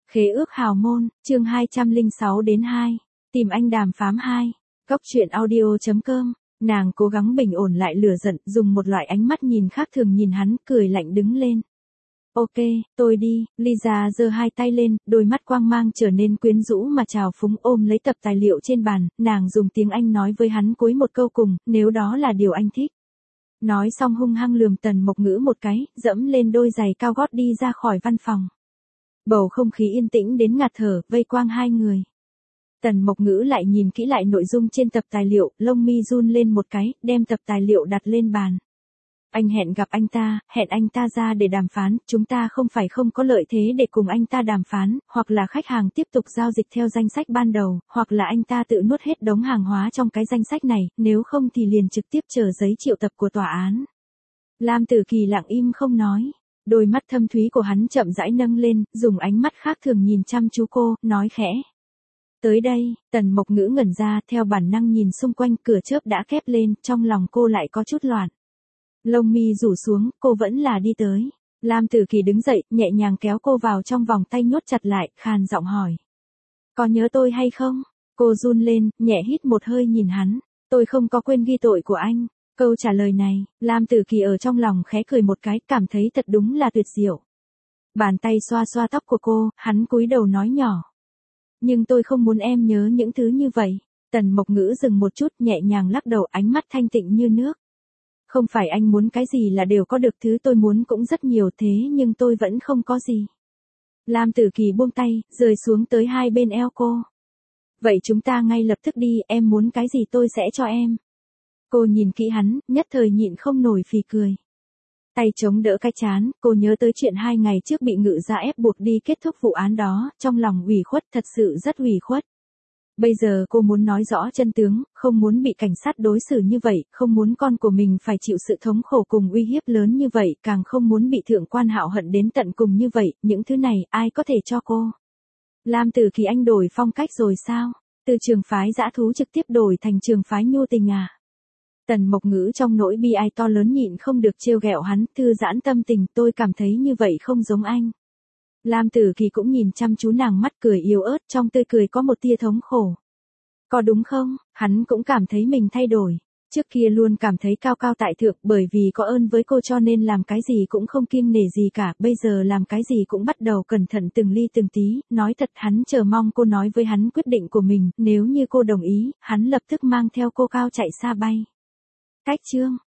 Khế ước hào môn, chương 206-2. Tìm anh đàm phán 2. Góc truyện audio.com. Nàng cố gắng bình ổn lại lửa giận, dùng một loại ánh mắt nhìn khác thường nhìn hắn, cười lạnh đứng lên. Ok, tôi đi. Lisa giơ hai tay lên, đôi mắt quang mang trở nên quyến rũ mà trào phúng, ôm lấy tập tài liệu trên bàn, nàng dùng tiếng Anh nói với hắn cuối một câu cùng, nếu đó là điều anh thích. Nói xong hung hăng lườm Tần Mộc Ngữ một cái, dẫm lên đôi giày cao gót đi ra khỏi văn phòng. Bầu không khí yên tĩnh đến ngạt thở, vây quanh hai người. Tần Mộc Ngữ lại nhìn kỹ lại nội dung trên tập tài liệu, lông mi run lên một cái, đem tập tài liệu đặt lên bàn. Anh hẹn gặp hẹn anh ta ra để đàm phán, chúng ta không phải không có lợi thế để cùng anh ta đàm phán, hoặc là khách hàng tiếp tục giao dịch theo danh sách ban đầu, hoặc là anh ta tự nuốt hết đống hàng hóa trong cái danh sách này, nếu không thì liền trực tiếp chờ giấy triệu tập của tòa án. Lam Tử Kỳ lặng im không nói. Đôi mắt thâm thúy của hắn chậm rãi nâng lên, dùng ánh mắt khác thường nhìn chăm chú cô, nói khẽ. Tới đây, Tần Mộc Ngữ ngẩn ra, theo bản năng nhìn xung quanh, cửa chớp đã khép lên, trong lòng cô lại có chút loạn. Lông mi rủ xuống, cô vẫn là đi tới. Lam Tử Kỳ đứng dậy, nhẹ nhàng kéo cô vào trong vòng tay nhốt chặt lại, khàn giọng hỏi. Có nhớ tôi hay không? Cô run lên, nhẹ hít một hơi nhìn hắn. Tôi không có quên ghi tội của anh. Câu trả lời này, Lam Tử Kỳ ở trong lòng khẽ cười một cái, cảm thấy thật đúng là tuyệt diệu. Bàn tay xoa xoa tóc của cô, hắn cúi đầu nói nhỏ. Nhưng tôi không muốn em nhớ những thứ như vậy. Tần Mộc Ngữ dừng một chút, nhẹ nhàng lắc đầu, ánh mắt thanh tịnh như nước. Không phải anh muốn cái gì là đều có được, thứ tôi muốn cũng rất nhiều, thế nhưng tôi vẫn không có gì. Lam Tử Kỳ buông tay, rơi xuống tới hai bên eo cô. Vậy chúng ta ngay lập tức đi, em muốn cái gì tôi sẽ cho em. Cô nhìn kỹ hắn, nhất thời nhịn không nổi phì cười. Tay chống đỡ cái trán, cô nhớ tới chuyện 2 ngày trước bị ngự gia ép buộc đi kết thúc vụ án đó, trong lòng ủy khuất, thật sự rất ủy khuất. Bây giờ cô muốn nói rõ chân tướng, không muốn bị cảnh sát đối xử như vậy, không muốn con của mình phải chịu sự thống khổ cùng uy hiếp lớn như vậy, càng không muốn bị thượng quan Hạo hận đến tận cùng như vậy, những thứ này ai có thể cho cô. Lam Tử Kỳ, anh đổi phong cách rồi sao? Từ trường phái dã thú trực tiếp đổi thành trường phái nhu tình à? Tần Mộc Ngữ trong nỗi bi ai to lớn nhịn không được trêu ghẹo hắn, thư giãn tâm tình, tôi cảm thấy như vậy không giống anh. Lam Tử Kỳ cũng nhìn chăm chú nàng, mắt cười yếu ớt, trong tươi cười có một tia thống khổ. Có đúng không? Hắn cũng cảm thấy mình thay đổi. Trước kia luôn cảm thấy cao cao tại thượng, bởi vì có ơn với cô cho nên làm cái gì cũng không kiêng nể gì cả, bây giờ làm cái gì cũng bắt đầu cẩn thận từng ly từng tí, nói thật hắn chờ mong cô nói với hắn quyết định của mình, nếu như cô đồng ý, hắn lập tức mang theo cô cao chạy xa bay. Cách chương